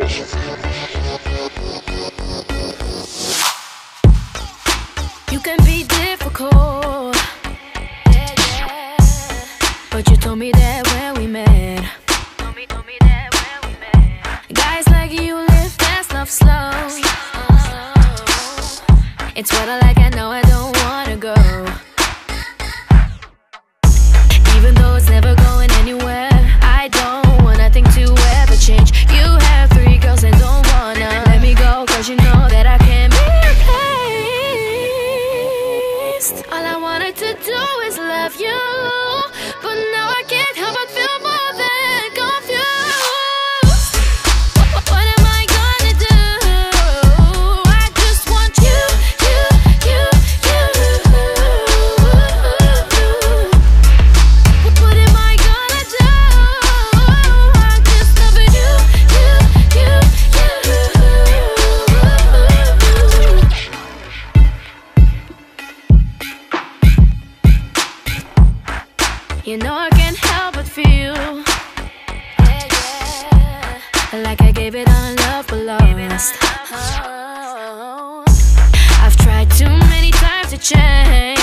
You can be difficult, but you told me that when we met. Guys like you live fast, love slow. It's what I like, I know I don't wanna go. Even though it's never going anywhere, I don't want nothing to ever change. You have 3 girls and don't wanna let me go, cause you know that I can't be replaced. All I wanted to do is love you, but now I can't help but feel more than confused. What am I gonna do? I just want you, you, you, you. What am I gonna do? I'm just loving you, you, you, you. You know I can't help but feel like I gave it all love but lost. I've tried too many times to change.